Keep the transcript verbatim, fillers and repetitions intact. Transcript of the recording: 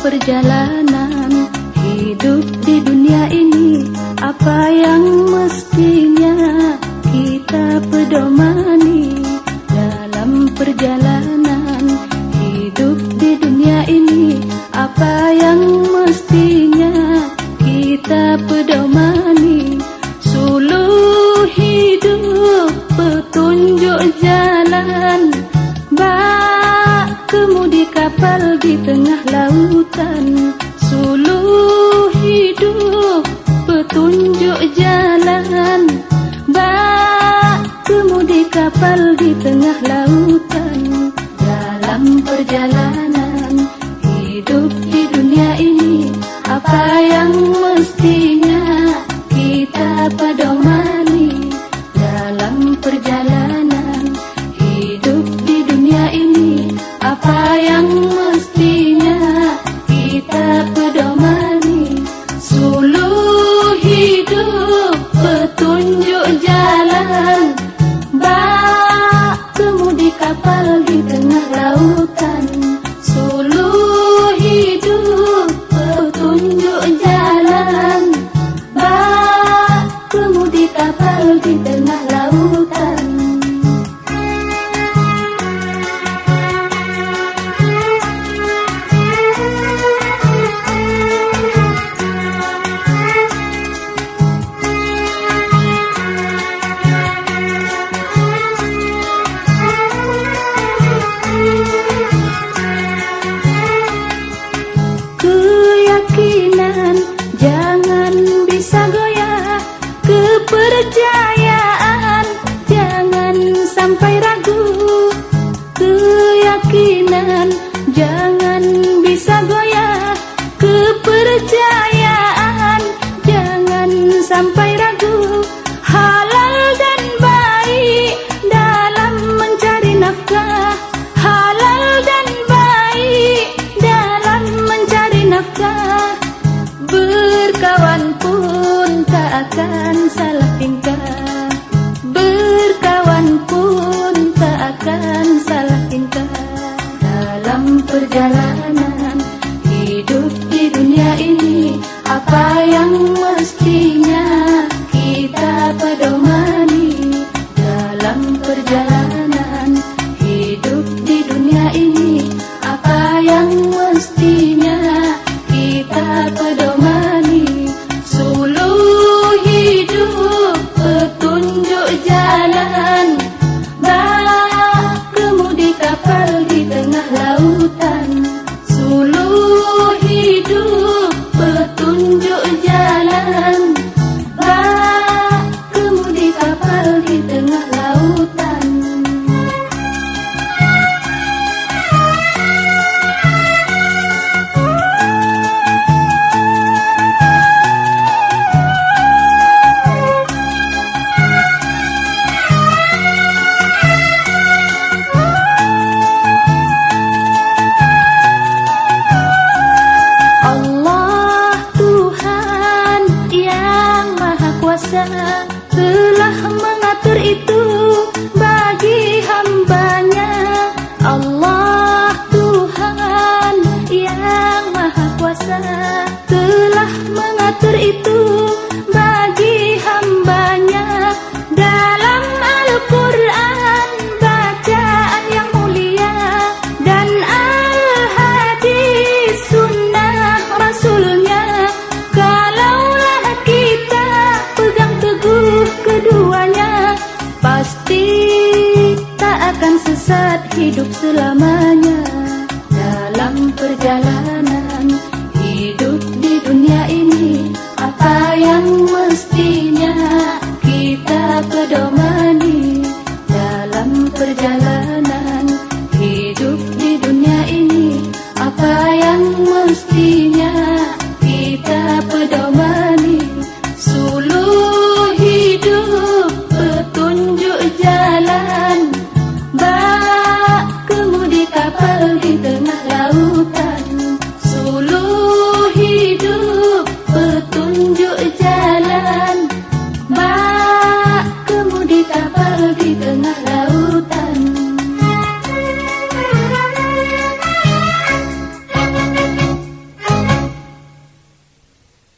perjalanan hidup di dunia ini, apa yang mestinya kita pedomani dalam perjalanan hidup di dunia ini, apa yang mestinya kita pedomani. Suluh hidup petunjuk jalan, bak kemudi kapal di tengah lautan. Suluh hidup petunjuk jalan, bak kemudi kapal di tengah lautan. Dalam perjalanan hidup di dunia ini, apa yang mestinya kita pedomani dalam perjalanan hidup di dunia ini, apa yang mestinya kita pedomani. Suluh hidup petunjuk jalan, bak kemudi kapal di tengah lautan. Suluh hidup petunjuk jalan, bak kemudi kapal di tengah lautan. Keyakinan jangan bisa goyah, kepercayaan jangan sampai ragu. Keyakinan jangan bisa goyah, kepercayaan jangan sampai ragu. Halal dan baik dalam mencari nafkah, halal dan baik dalam mencari nafkah. Berkawan pun tak akan salah tingkah, berkawan pun tak akan salah tingkah. Dalam perjalanan hidup di dunia ini, apa yang mestinya kita pedomani dalam perjalanan hidup di dunia ini, apa yang mestinya kita pedomani. Suluh hidup petunjuk jalan, bak kemudi kapal di tengah lautan. Suluh hidup petunjuk jalan, bak kemudi kapal di tengah lautan. Telah mengatur itu bagi hambanya. Allah Tuhan yang Maha Kuasa telah mengatur itu bagi hambanya. Dalam Al-Quran bacaan yang mulia, dan Al-Hadis sunnah Rasulnya. Kalaulah kita pegang teguh keduanya, pasti tak akan sesat hidup selamanya. Dalam perjalanan hidup di dunia ini, apa yang mestinya kita pedomani dalam perjalanan hidup di dunia ini, apa yang mestinya kita pedomani. Suluh hidup petunjuk jalan, bak kemudi kapal di